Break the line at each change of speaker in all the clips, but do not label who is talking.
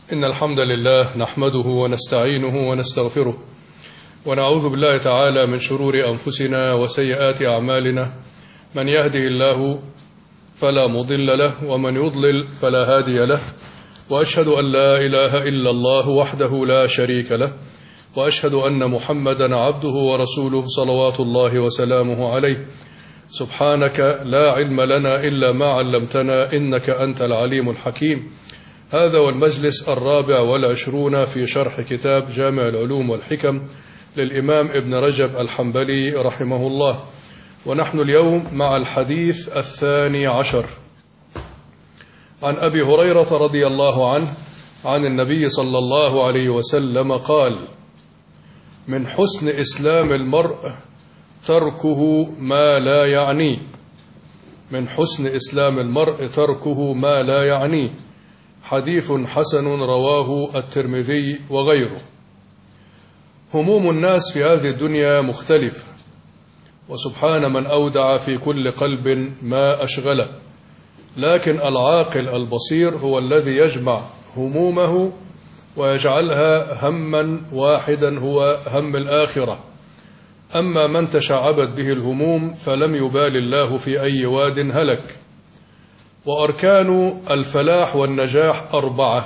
إن الحمد لله نحمده ونستعينه ونستغفره ونعوذ بالله تعالى من شرور أنفسنا وسيئات أعمالنا. من يهده الله فلا مضل له ومن يضلل فلا هادي له، وأشهد أن لا إله إلا الله وحده لا شريك له، وأشهد أن محمدا عبده ورسوله صلوات الله وسلامه عليه. سبحانك لا علم لنا إلا ما علمتنا إنك أنت العليم الحكيم. هذا والمجلس 24 في شرح كتاب جامع العلوم والحكم للإمام ابن رجب الحنبلي رحمه الله، ونحن اليوم مع الحديث 12 عن أبي هريرة رضي الله عنه عن النبي صلى الله عليه وسلم قال: من حسن إسلام المرء تركه ما لا يعنيه. من حسن إسلام المرء تركه ما لا يعنيه. حديث حسن رواه الترمذي وغيره. هموم الناس في هذه الدنيا مختلفة، وسبحان من أودع في كل قلب ما أشغله، لكن العاقل البصير هو الذي يجمع همومه ويجعلها هما واحدا هو هم الآخرة. أما من تشعبت به الهموم فلم يبال الله في أي واد هلك. وأركان الفلاح والنجاح 4: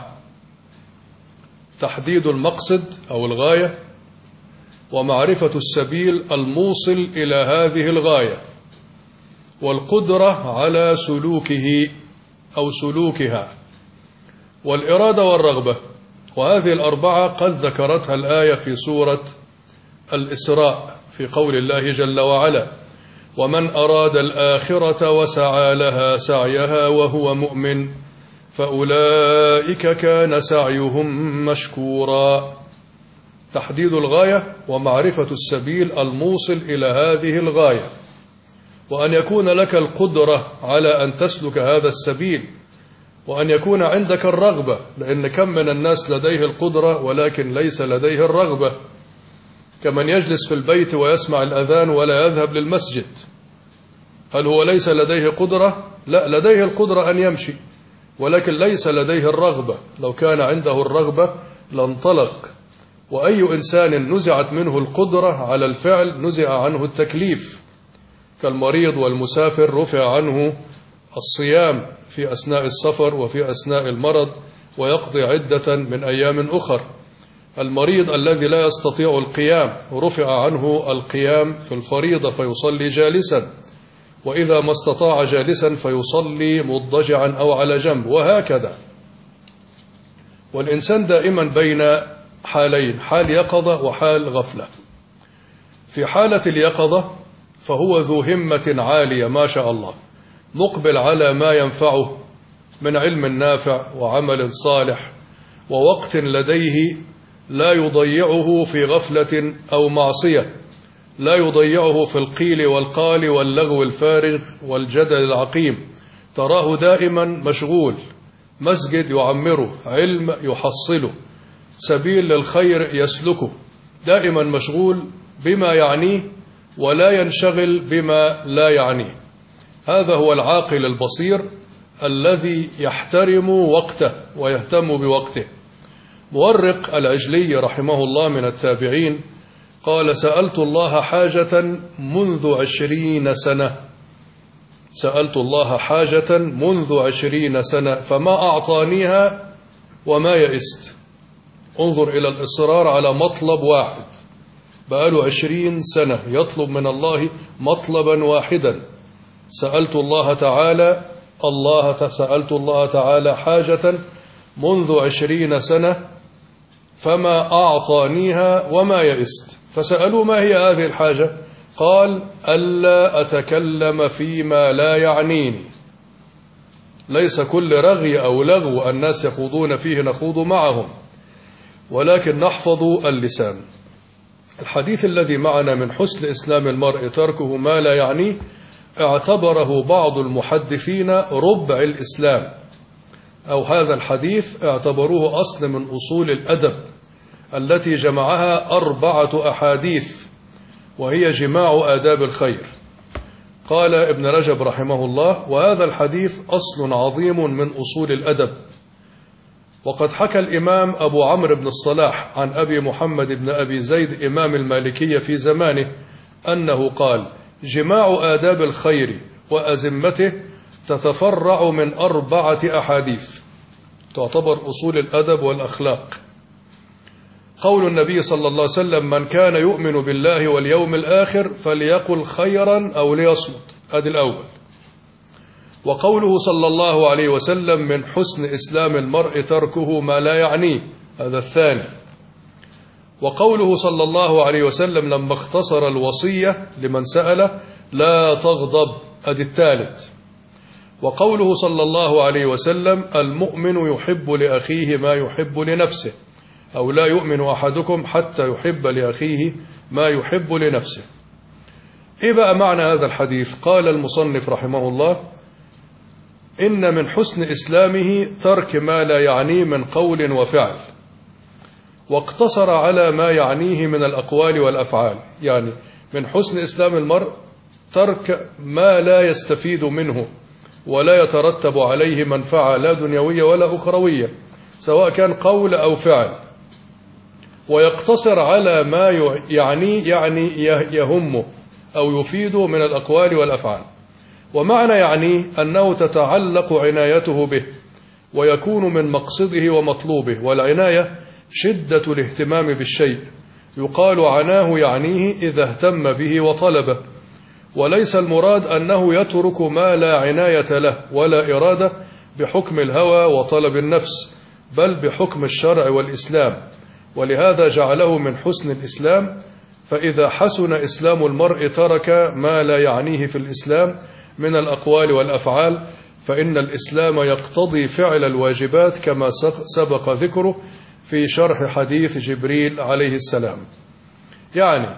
تحديد المقصد أو الغاية، ومعرفة السبيل الموصل إلى هذه الغاية، والقدرة على سلوكه أو سلوكها، والإرادة والرغبة. وهذه ال4 قد ذكرتها الآية في سورة الإسراء في قول الله جل وعلا: ومن أراد الآخرة وسعى لها سعيها وهو مؤمن فأولئك كان سعيهم مشكورا. تحديد الغاية ومعرفة السبيل الموصل إلى هذه الغاية، وأن يكون لك القدرة على أن تسلك هذا السبيل، وأن يكون عندك الرغبة، لأن كم من الناس لديه القدرة ولكن ليس لديه الرغبة، كمن يجلس في البيت ويسمع الأذان ولا يذهب للمسجد. هل هو ليس لديه قدرة؟ لا، لديه القدرة أن يمشي، ولكن ليس لديه الرغبة. لو كان عنده الرغبة لانطلق. وأي إنسان نزعت منه القدرة على الفعل نزع عنه التكليف، كالمريض والمسافر رفع عنه الصيام في أثناء السفر وفي أثناء المرض، ويقضي عدة من أيام أخر. المريض الذي لا يستطيع القيام رفع عنه القيام في الفريضة فيصلي جالسا، وإذا ما استطاع جالسا فيصلي مضجعا أو على جنب، وهكذا. والإنسان دائما بين حالين: حال يقظة وحال غفلة. في حالة اليقظة فهو ذو همة عالية ما شاء الله، مقبل على ما ينفعه من علم نافع وعمل صالح، ووقت لديه لا يضيعه في غفلة أو معصية، لا يضيعه في القيل والقال واللغو الفارغ والجدل العقيم. تراه دائما مشغول، مسجد يعمره، علم يحصله، سبيل للخير يسلكه، دائما مشغول بما يعنيه ولا ينشغل بما لا يعنيه. هذا هو العاقل البصير الذي يحترم وقته ويهتم بوقته. مورق العجلي رحمه الله من التابعين قال: سألت الله حاجة منذ 20 سنة. سألت الله حاجة منذ 20 سنة فما أعطانيها وما يئست. انظر إلى الإصرار على مطلب واحد، بقاله 20 سنة يطلب من الله مطلبا واحدا. سألت الله تعالى حاجة منذ 20 سنة فما أعطانيها وما يئست. فسألوا: ما هي هذه الحاجة؟ قال: ألا أتكلم فيما لا يعنيني. ليس كل رغي أو لغو الناس يخوضون فيه نخوض معهم، ولكن نحفظ اللسان. الحديث الذي معنا: من حسن إسلام المرء تركه ما لا يعنيه، اعتبره بعض المحدثين ربع الإسلام، أو هذا الحديث اعتبروه أصل من أصول الأدب التي جمعها 4 أحاديث، وهي جماع آداب الخير. قال ابن رجب رحمه الله: وهذا الحديث أصل عظيم من أصول الأدب، وقد حكى الإمام أبو عمرو بن الصلاح عن أبي محمد بن أبي زيد إمام المالكية في زمانه أنه قال: جماع آداب الخير وأزمته تتفرع من 4 أحاديث تعتبر أصول الأدب والأخلاق. قول النبي صلى الله عليه وسلم: من كان يؤمن بالله واليوم الآخر فليقل خيرا أو ليصمت، هذا الأول. وقوله صلى الله عليه وسلم: من حسن إسلام المرء تركه ما لا يعنيه، هذا الثاني. وقوله صلى الله عليه وسلم لما اختصر الوصية لمن سأله: لا تغضب، هذا الثالث. وقوله صلى الله عليه وسلم: المؤمن يحب لأخيه ما يحب لنفسه، أو لا يؤمن أحدكم حتى يحب لأخيه ما يحب لنفسه. إيه بقى معنى هذا الحديث؟ قال المصنف رحمه الله: إن من حسن إسلامه ترك ما لا يعنيه من قول وفعل، واقتصر على ما يعنيه من الأقوال والأفعال. يعني من حسن إسلام المرء ترك ما لا يستفيد منه ولا يترتب عليه منفعة لا دنيوية ولا أخروية، سواء كان قول أو فعل، ويقتصر على ما يعني يهمه أو يفيده من الأقوال والأفعال. ومعنى يعني أنه تتعلق عنايته به ويكون من مقصده ومطلوبه، والعناية شدة الاهتمام بالشيء، يقال عناه يعنيه إذا اهتم به وطلبه، وليس المراد أنه يترك ما لا عناية له ولا إرادة بحكم الهوى وطلب النفس، بل بحكم الشرع والإسلام. ولهذا جعله من حسن الإسلام. فإذا حسن إسلام المرء ترك ما لا يعنيه في الإسلام من الأقوال والأفعال، فإن الإسلام يقتضي فعل الواجبات كما سبق ذكره في شرح حديث جبريل عليه السلام. يعني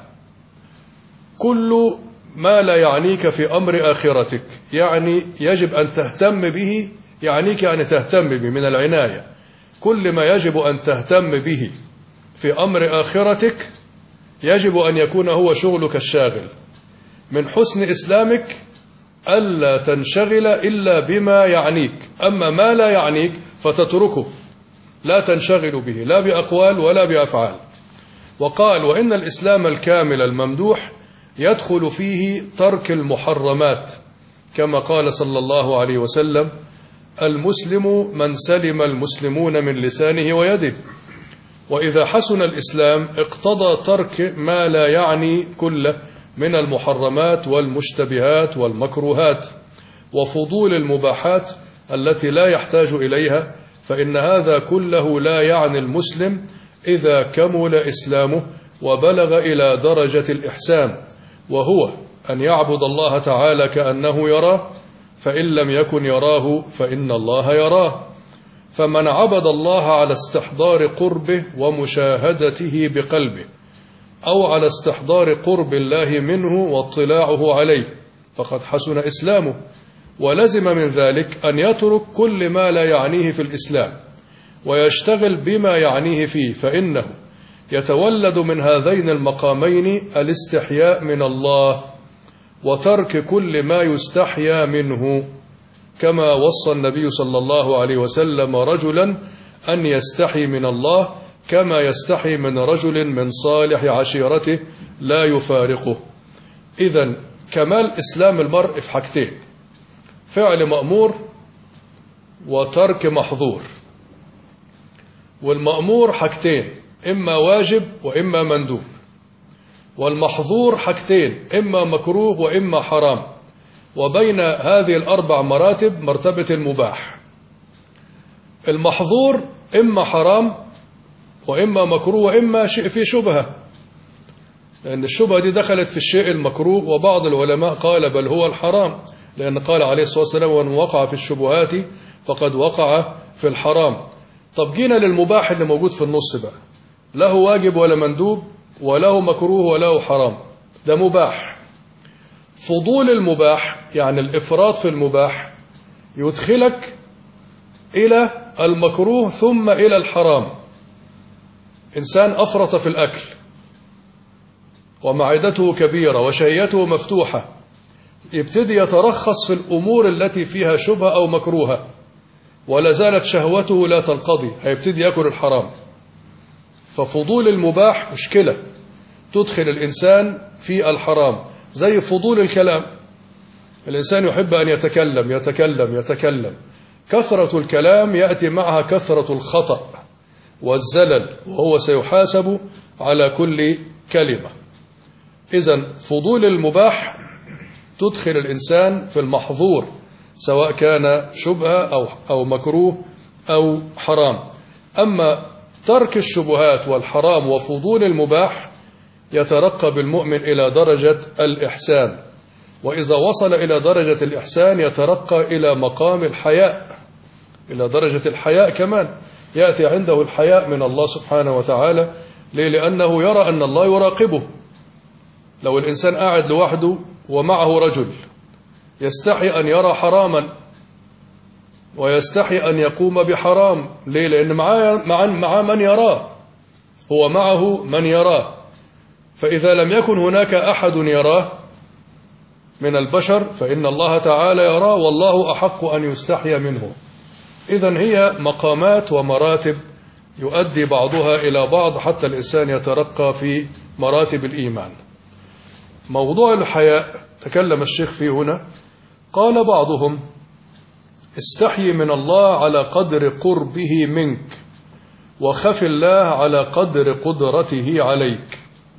كل ما لا يعنيك في أمر آخرتك يعني يجب أن تهتم به، يعنيك أن تهتم به من العناية. كل ما يجب أن تهتم به في أمر آخرتك يجب أن يكون هو شغلك الشاغل. من حسن إسلامك ألا تنشغل إلا بما يعنيك، أما ما لا يعنيك فتتركه، لا تنشغل به لا بأقوال ولا بأفعال. وقال: وإن الإسلام الكامل الممدوح يدخل فيه ترك المحرمات، كما قال صلى الله عليه وسلم: المسلم من سلم المسلمون من لسانه ويده. وإذا حسن الإسلام اقتضى ترك ما لا يعني كله من المحرمات والمشتبهات والمكروهات وفضول المباحات التي لا يحتاج إليها، فإن هذا كله لا يعني المسلم إذا كمل إسلامه وبلغ إلى درجة الإحسان، وهو أن يعبد الله تعالى كأنه يراه، فإن لم يكن يراه فإن الله يراه. فمن عبد الله على استحضار قربه ومشاهدته بقلبه، أو على استحضار قرب الله منه واطلاعه عليه، فقد حسن إسلامه. ولزم من ذلك أن يترك كل ما لا يعنيه في الإسلام ويشتغل بما يعنيه فيه، فإنه يتولد من هذين المقامين الاستحياء من الله وترك كل ما يستحيا منه، كما وصى النبي صلى الله عليه وسلم رجلا أن يستحي من الله كما يستحي من رجل من صالح عشيرته لا يفارقه. إذن كمال إسلام المرء في حاجتين: فعل مأمور وترك محظور. والمأمور حاجتين: إما واجب وإما مندوب. والمحظور حاجتين: إما مكروه وإما حرام. وبين هذه الأربع مراتب مرتبة المباح. المحظور إما حرام وإما مكروه وإما شيء فيه شبهة، لأن الشبهة دي دخلت في الشيء المكروه، وبعض العلماء قال بل هو الحرام، لأن قال عليه الصلاة والسلام: ومن وقع في الشبهات فقد وقع في الحرام. طب جينا للمباح اللي موجود في النص بقى، له واجب ولا مندوب وله مكروه وله حرام، ده مباح. فضول المباح يعني الإفراط في المباح يدخلك إلى المكروه ثم إلى الحرام. إنسان أفرط في الأكل ومعدته كبيرة وشهيته مفتوحة، يبتدي يترخص في الأمور التي فيها شبهة أو مكروهة، ولا زالت شهوته لا تنقضي، هيبتدي يأكل الحرام. ففضول المباح مشكلة تدخل الإنسان في الحرام، زي فضول الكلام. الإنسان يحب أن يتكلم يتكلم يتكلم، كثرة الكلام يأتي معها كثرة الخطأ والزلل، وهو سيحاسب على كل كلمة. إذن فضول المباح تدخل الإنسان في المحظور، سواء كان شبهة أو مكروه أو حرام. أما ترك الشبهات والحرام وفضول المباح يترقى بالمؤمن إلى درجة الإحسان، وإذا وصل إلى درجة الإحسان يترقى إلى مقام الحياء، إلى درجة الحياء كمان، يأتي عنده الحياء من الله سبحانه وتعالى. ليه؟ لأنه يرى أن الله يراقبه. لو الإنسان قاعد لوحده ومعه رجل يستحي أن يرى حراما ويستحي أن يقوم بحرام، ليه؟ لأن معه من يراه، هو معه من يراه. فإذا لم يكن هناك أحد يراه من البشر فإن الله تعالى يراه، والله أحق أن يستحي منه. إذن هي مقامات ومراتب يؤدي بعضها إلى بعض حتى الإنسان يترقى في مراتب الإيمان. موضوع الحياء تكلم الشيخ فيه هنا، قال بعضهم: استحي من الله على قدر قربه منك، وخف الله على قدر قدرته عليك.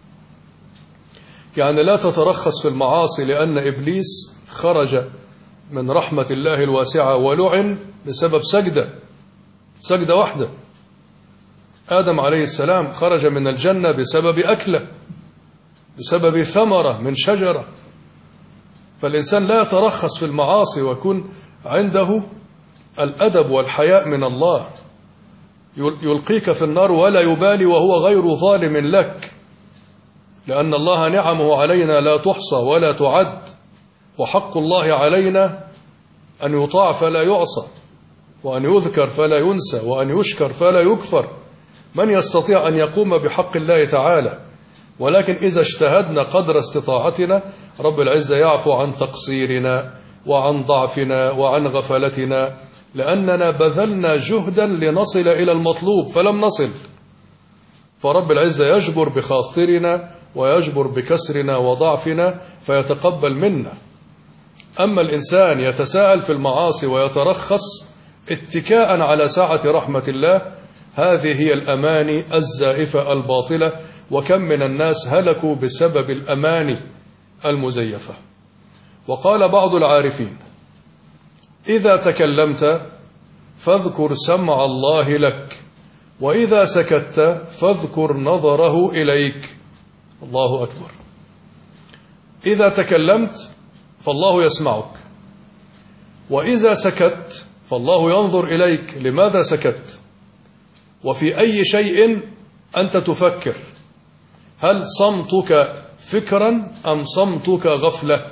يعني لا تترخص في المعاصي، لأن إبليس خرج من رحمة الله الواسعة ولعن بسبب سجدة واحدة. آدم عليه السلام خرج من الجنة بسبب أكله، بسبب ثمرة من شجرة. فالإنسان لا يترخص في المعاصي، ويكون عنده الأدب والحياء من الله. يلقيك في النار ولا يبالي وهو غير ظالم لك، لأن الله نعمه علينا لا تحصى ولا تعد، وحق الله علينا أن يطاع فلا يعصى، وأن يذكر فلا ينسى، وأن يشكر فلا يكفر. من يستطيع أن يقوم بحق الله تعالى؟ ولكن إذا اجتهدنا قدر استطاعتنا رب العزة يعفو عن تقصيرنا وعن ضعفنا وعن غفلتنا، لأننا بذلنا جهدا لنصل إلى المطلوب فلم نصل. فرب العزة يجبر بخاطرنا ويجبر بكسرنا وضعفنا فيتقبل منا. أما الإنسان يتساءل في المعاصي ويترخص اتكاء على ساعة رحمة الله، هذه هي الأماني الزائفة الباطلة، وكم من الناس هلكوا بسبب الأماني المزيفة. وقال بعض العارفين: إذا تكلمت فاذكر سمع الله لك، وإذا سكت فاذكر نظره إليك. الله أكبر. إذا تكلمت فالله يسمعك، وإذا سكت فالله ينظر إليك. لماذا سكت؟ وفي أي شيء أنت تفكر؟ هل صمتك فكرا أم صمتك غفلة؟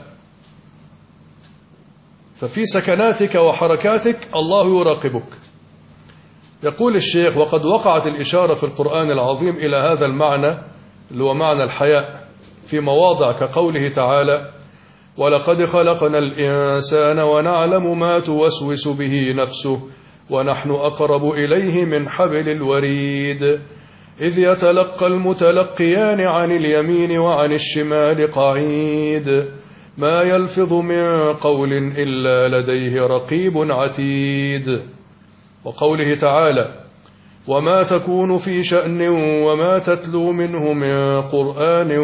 ففي سكناتك وحركاتك الله يراقبك. يقول الشيخ: وقد وقعت الإشارة في القرآن العظيم إلى هذا المعنى اللي هو معنى الحياء في مواضع كقوله تعالى: ولقد خلقنا الإنسان ونعلم ما توسوس به نفسه ونحن أقرب إليه من حبل الوريد إذ يتلقى المتلقيان عن اليمين وعن الشمال قعيد ما يلفظ من قول إلا لديه رقيب عتيد. وقوله تعالى: وما تكون في شأن وما تتلو منه من قرآن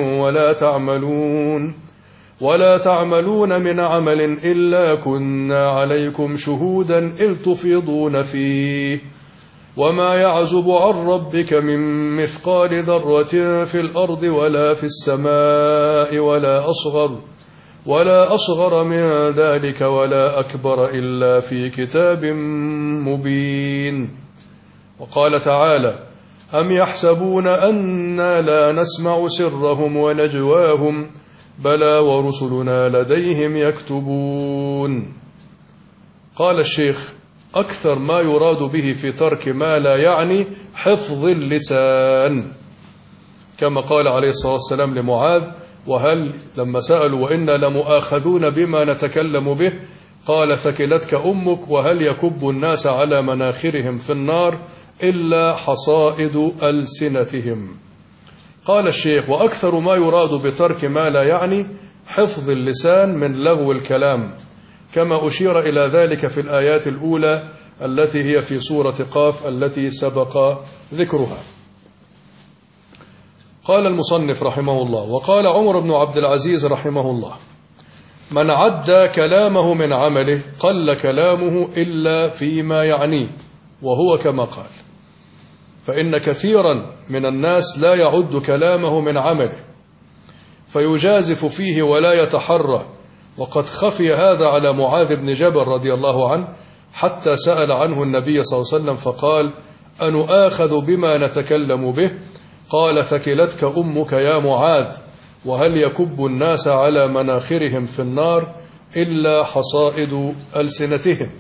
ولا تعملون من عمل إلا كنا عليكم شهودا إذ تفيضون فيه وما يعزب عن ربك من مثقال ذرة في الأرض ولا في السماء ولا أصغر من ذلك ولا أكبر إلا في كتاب مبين. وقال تعالى: أم يحسبون أنا لا نسمع سرهم ونجواهم بلى ورسلنا لديهم يكتبون. قال الشيخ: أكثر ما يراد به في ترك ما لا يعني حفظ اللسان، كما قال عليه الصلاة والسلام لمعاذ: وهل لما سألوا وإنا لمؤاخذون بما نتكلم به قال ثكلتك أمك وهل يكب الناس على مناخرهم في النار إلا حصائد ألسنتهم. قال الشيخ: وأكثر ما يراد بترك ما لا يعني حفظ اللسان من لغو الكلام، كما أشير إلى ذلك في الآيات الأولى التي هي في سورة قاف التي سبق ذكرها. قال المصنف رحمه الله: وقال عمر بن عبد العزيز رحمه الله: من عد كلامه من عمله قل كلامه إلا فيما يعنيه، وهو كما قال. فإن كثيرا من الناس لا يعد كلامه من عمله فيجازف فيه ولا يتحرى، وقد خفي هذا على معاذ بن جبل رضي الله عنه حتى سأل عنه النبي صلى الله عليه وسلم فقال: أنؤاخذ بما نتكلم به؟ قال: ثكلتك أمك يا معاذ، وهل يكب الناس على مناخرهم في النار إلا حصائد ألسنتهم.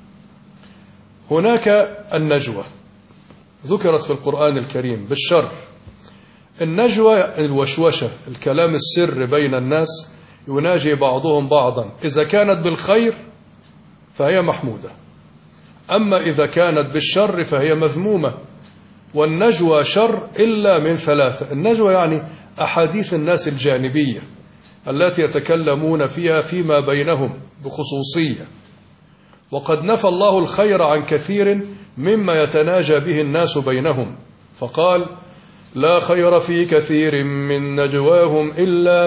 هناك النجوى ذكرت في القرآن الكريم بالشر. النجوى الوشوشة، الكلام السر بين الناس، يناجي بعضهم بعضا، إذا كانت بالخير فهي محمودة، أما إذا كانت بالشر فهي مذمومة. والنجوى شر إلا من ثلاثة. النجوى يعني أحاديث الناس الجانبية التي يتكلمون فيها فيما بينهم بخصوصية، وقد نفى الله الخير عن كثير مما يتناجى به الناس بينهم، فقال: لا خير في كثير من نجواهم إلا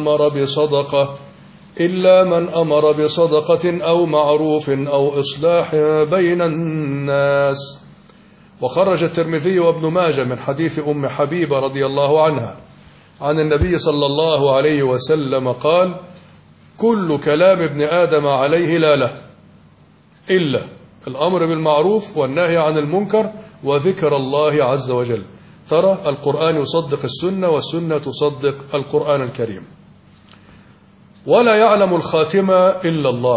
من أمر بصدقة أو معروف أو إصلاح بين الناس. وخرج الترمذي وابن ماجه من حديث أم حبيبة رضي الله عنها عن النبي صلى الله عليه وسلم قال: كل كلام ابن آدم عليه لا له إلا الأمر بالمعروف والنهي عن المنكر وذكر الله عز وجل. ترى القرآن يصدق السنة والسنة تصدق القرآن الكريم. ولا يعلم الخاتمة إلا الله،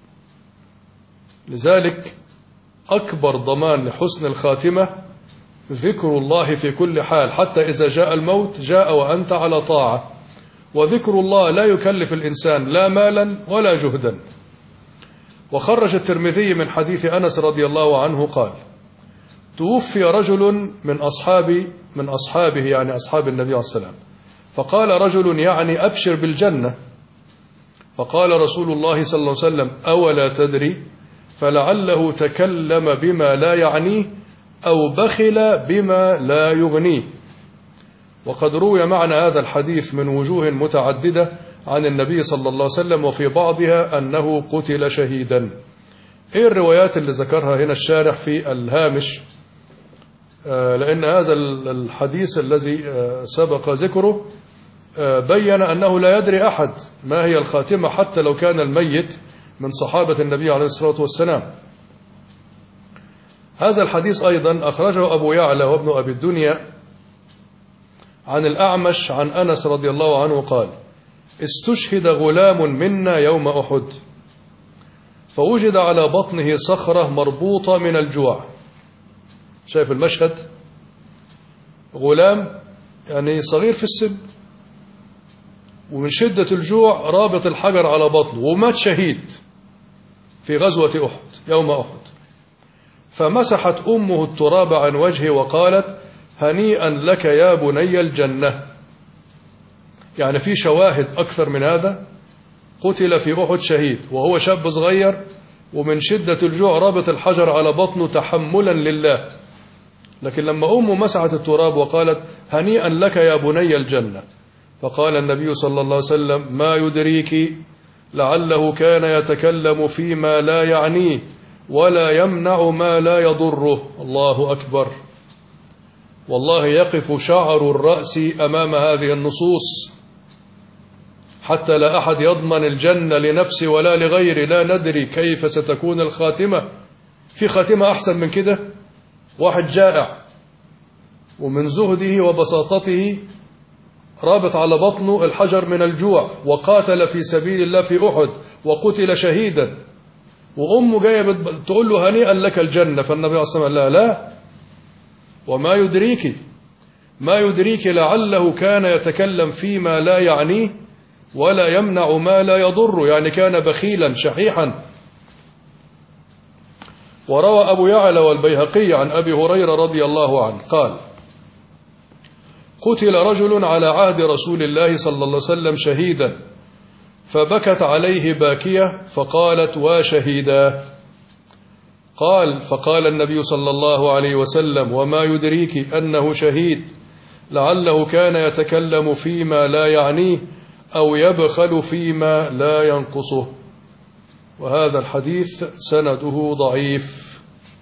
لذلك أكبر ضمان لحسن الخاتمة ذكر الله في كل حال، حتى إذا جاء الموت جاء وأنت على طاعة. وذكر الله لا يكلف الإنسان لا مالا ولا جهدا. وخرج الترمذي من حديث أنس رضي الله عنه قال: توفي رجل من أصحابه يعني أصحاب النبي عليه السلام، فقال رجل يعني أبشر بالجنة، فقال رسول الله صلى الله عليه وسلم: أولا تدري؟ فلعله تكلم بما لا يعنيه أو بخل بما لا يغنيه. وقد روي معنى هذا الحديث من وجوه متعددة عن النبي صلى الله عليه وسلم، وفي بعضها أنه قتل شهيدا. إيه الروايات اللي ذكرها هنا الشارح في الهامش؟ لأن هذا الحديث الذي سبق ذكره بين أنه لا يدري أحد ما هي الخاتمة حتى لو كان الميت من صحابة النبي عليه الصلاة والسلام. هذا الحديث أيضا أخرجه أبو يعلى وابن أبي الدنيا عن الأعمش عن أنس رضي الله عنه قال: استشهد غلام منا يوم أحد فوجد على بطنه صخرة مربوطة من الجوع. شايف المشهد؟ غلام يعني صغير في السن ومن شدة الجوع رابط الحجر على بطنه، ومات شهيد في غزوة أحد يوم أحد. فمسحت أمه التراب عن وجهه وقالت: هنيئا لك يا بني الجنة. يعني في شواهد أكثر من هذا. قتل في أحد شهيد وهو شاب صغير ومن شدة الجوع رابط الحجر على بطنه تحملا لله، لكن لما أمه مسحت التراب وقالت: هنيئا لك يا بني الجنة، فقال النبي صلى الله عليه وسلم: ما يدريك لعله كان يتكلم فيما لا يعنيه ولا يمنع ما لا يضره. الله أكبر. والله يقف شعر الرأس أمام هذه النصوص، حتى لا أحد يضمن الجنة لنفسه ولا لغيره. لا ندري كيف ستكون الخاتمة. في خاتمة أحسن من كده؟ واحد جائع ومن زهده وبساطته رابط على بطنه الحجر من الجوع وقاتل في سبيل الله في أحد وقتل شهيدا، وأمه جاية تقول له: هنيئا لك الجنة. فالنبي عليه الصلاة والسلام: لا وما يدريك لعله كان يتكلم فيما لا يعنيه ولا يمنع ما لا يضره. يعني كان بخيلا شحيحا وروى أبو يعلى والبيهقي عن أبي هريرة رضي الله عنه قال: قتل رجل على عهد رسول الله صلى الله عليه وسلم شهيدا، فبكت عليه باكية فقالت: وشهيدا. فقال النبي صلى الله عليه وسلم: وما يدريك أنه شهيد، لعله كان يتكلم فيما لا يعنيه أو يبخل فيما لا ينقصه. وهذا الحديث سنده ضعيف.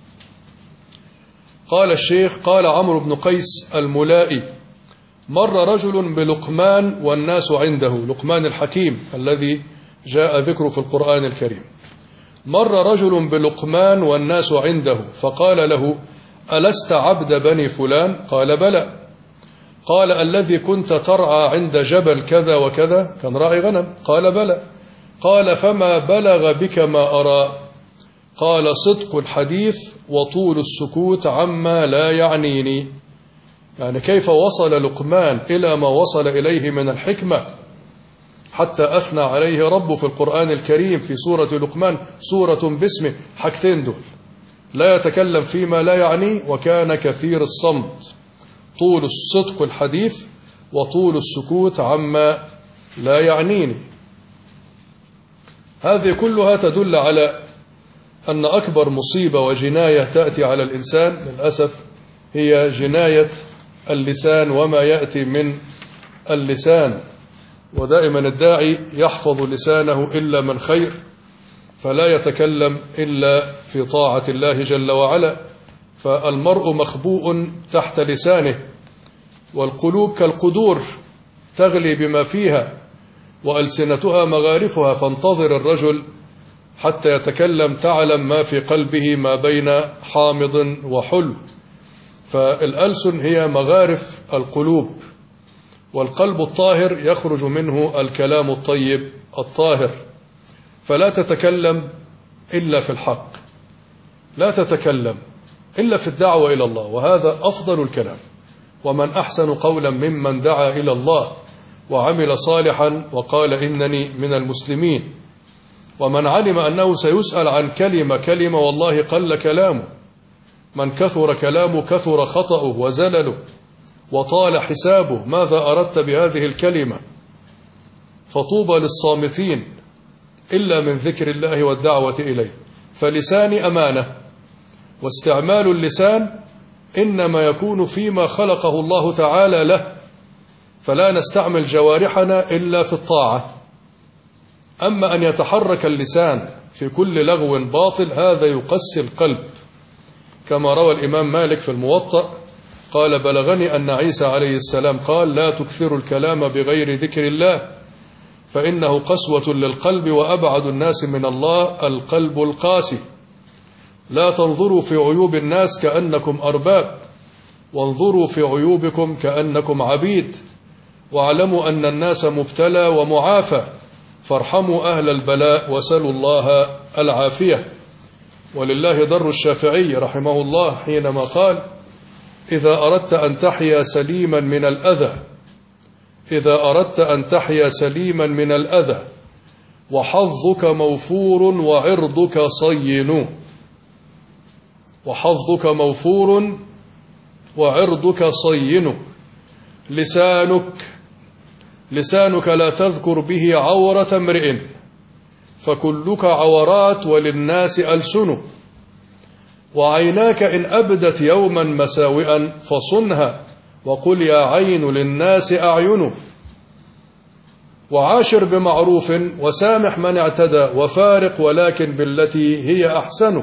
قال الشيخ: قال عمرو بن قيس الملائي: مر رجل بلقمان والناس عنده، لقمان الحكيم الذي جاء ذكره في القرآن الكريم. مر رجل بلقمان والناس عنده فقال له: ألست عبد بني فلان؟ قال: بلى. قال: الذي كنت ترعى عند جبل كذا وكذا؟ كان راعي غنم. قال: بلى. قال: فما بلغ بك ما أرى؟ قال: صدق الحديث وطول السكوت عما لا يعنيني. يعني كيف وصل لقمان إلى ما وصل إليه من الحكمة، حتى أثنى عليه ربه في القرآن الكريم في سورة لقمان، سورة باسمه، حاجتين دول: لا يتكلم فيما لا يعنيه، وكان كثير الصمت. طول الصدق الحديث وطول السكوت عما لا يعنيني. هذه كلها تدل على أن أكبر مصيبة وجناية تأتي على الإنسان للأسف هي جناية اللسان وما يأتي من اللسان. ودائما الداعي يحفظ لسانه إلا من خير، فلا يتكلم إلا في طاعة الله جل وعلا. فالمرء مخبوء تحت لسانه، والقلوب كالقدور تغلي بما فيها، وألسنتها مغارفها. فانتظر الرجل حتى يتكلم تعلم ما في قلبه ما بين حامض وحلو. فالألسن هي مغارف القلوب، والقلب الطاهر يخرج منه الكلام الطيب الطاهر. فلا تتكلم إلا في الحق، لا تتكلم إلا في الدعوة إلى الله، وهذا أفضل الكلام. ومن أحسن قولا ممن دعا إلى الله وعمل صالحا وقال إنني من المسلمين. ومن علم أنه سيسأل عن كلمة والله قل كلامه. من كثر كلامه كثر خطأه وزلله وطال حسابه. ماذا أردت بهذه الكلمة؟ فطوبى للصامتين إلا من ذكر الله والدعوة إليه. فلساني أمانة، واستعمال اللسان إنما يكون فيما خلقه الله تعالى له، فلا نستعمل جوارحنا إلا في الطاعة. أما أن يتحرك اللسان في كل لغو باطل هذا يقسي القلب، كما روى الإمام مالك في الموطأ قال: بلغني أن عيسى عليه السلام قال: لا تكثروا الكلام بغير ذكر الله فإنه قسوة للقلب، وأبعد الناس من الله القلب القاسي. لا تنظروا في عيوب الناس كأنكم أرباب، وانظروا في عيوبكم كأنكم عبيد، واعلموا أن الناس مبتلى ومعافى، فارحموا أهل البلاء وسلوا الله العافية. ولله در الشافعي رحمه الله حينما قال: إذا أردت أن تحيا سليما من الأذى، إذا أردت أن تحيا سليما من الأذى وحظك موفور وعرضك صين، وحظك موفور وعرضك صين. لسانك لا تذكر به عورة امرئ، فكلك عورات وللناس ألسن. وعيناك إن أبدت يوما مساوئا فصنها، وقل يا عين للناس أعين. وعاشر بمعروف وسامح من اعتدى، وفارق ولكن بالتي هي أحسن.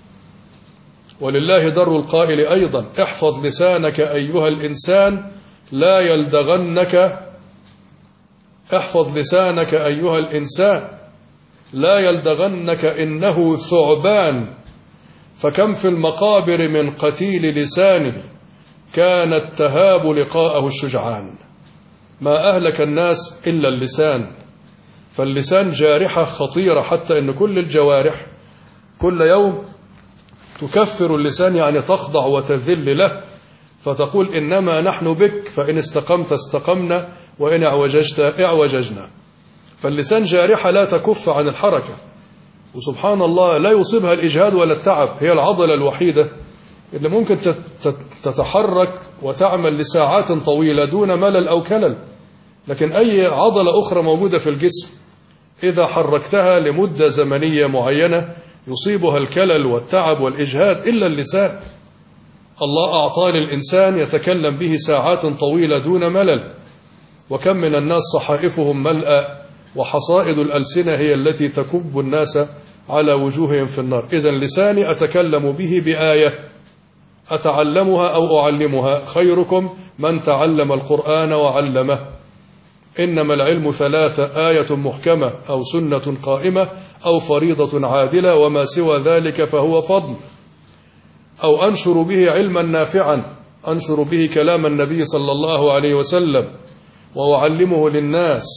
ولله در القائل أيضا: احفظ لسانك أيها الإنسان لا يلدغنك، احفظ لسانك أيها الإنسان لا يلدغنك إنه ثعبان، فكم في المقابر من قتيل لسانه كانت تهاب لقاءه الشجعان. ما أهلك الناس إلا اللسان. فاللسان جارحة خطيرة، حتى أن كل الجوارح كل يوم تكفر اللسان، يعني تخضع وتذل له، فتقول إنما نحن بك، فإن استقمت استقمنا وإن اعوججت اعوججنا. فاللسان جارحة لا تكف عن الحركة، وسبحان الله لا يصيبها الإجهاد ولا التعب، هي العضلة الوحيدة اللي ممكن تتحرك وتعمل لساعات طويلة دون ملل أو كلل. لكن أي عضلة أخرى موجودة في الجسم إذا حركتها لمدة زمنية معينة يصيبها الكلل والتعب والإجهاد إلا اللسان. الله أعطى للإنسان يتكلم به ساعات طويلة دون ملل، وكم من الناس صحائفهم ملأى وحصائد الألسنة هي التي تكب الناس على وجوههم في النار. إذن لساني أتكلم به بآية أتعلمها أو أعلمها، خيركم من تعلم القرآن وعلمه. إنما العلم ثلاثة: آية محكمة أو سنة قائمة أو فريضة عادلة، وما سوى ذلك فهو فضل. أو أنشر به علما نافعا، أنشر به كلام النبي صلى الله عليه وسلم وأعلمه للناس.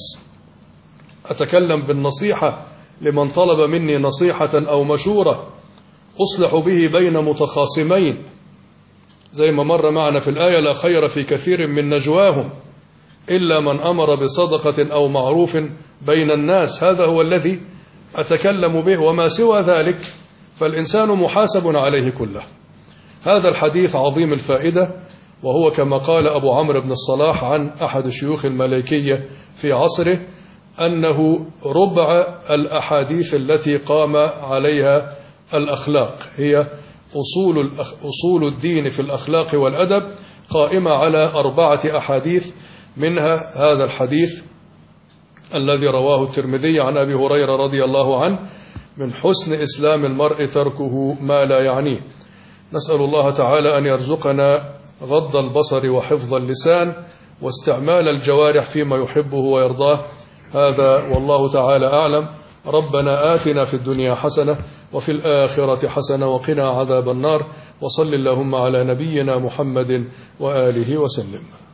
أتكلم بالنصيحة لمن طلب مني نصيحة أو مشورة، أصلح به بين متخاصمين، زي ما مر معنا في الآية: لا خير في كثير من نجواهم إلا من أمر بصدقة أو معروف بين الناس. هذا هو الذي أتكلم به، وما سوى ذلك فالإنسان محاسب عليه كله. هذا الحديث عظيم الفائدة، وهو كما قال أبو عمرو بن الصلاح عن أحد الشيوخ الملائكية في عصره أنه ربع الأحاديث التي قام عليها الأخلاق، هي أصول الدين في الأخلاق والأدب قائمة على 4 أحاديث، منها هذا الحديث الذي رواه الترمذي عن أبي هريرة رضي الله عنه: من حسن إسلام المرء تركه ما لا يعنيه. نسأل الله تعالى أن يرزقنا غض البصر وحفظ اللسان واستعمال الجوارح فيما يحبه ويرضاه. هذا والله تعالى أعلم. ربنا آتنا في الدنيا حسنة وفي الآخرة حسنة وقنا عذاب النار، وصل اللهم على نبينا محمد وآله وسلم.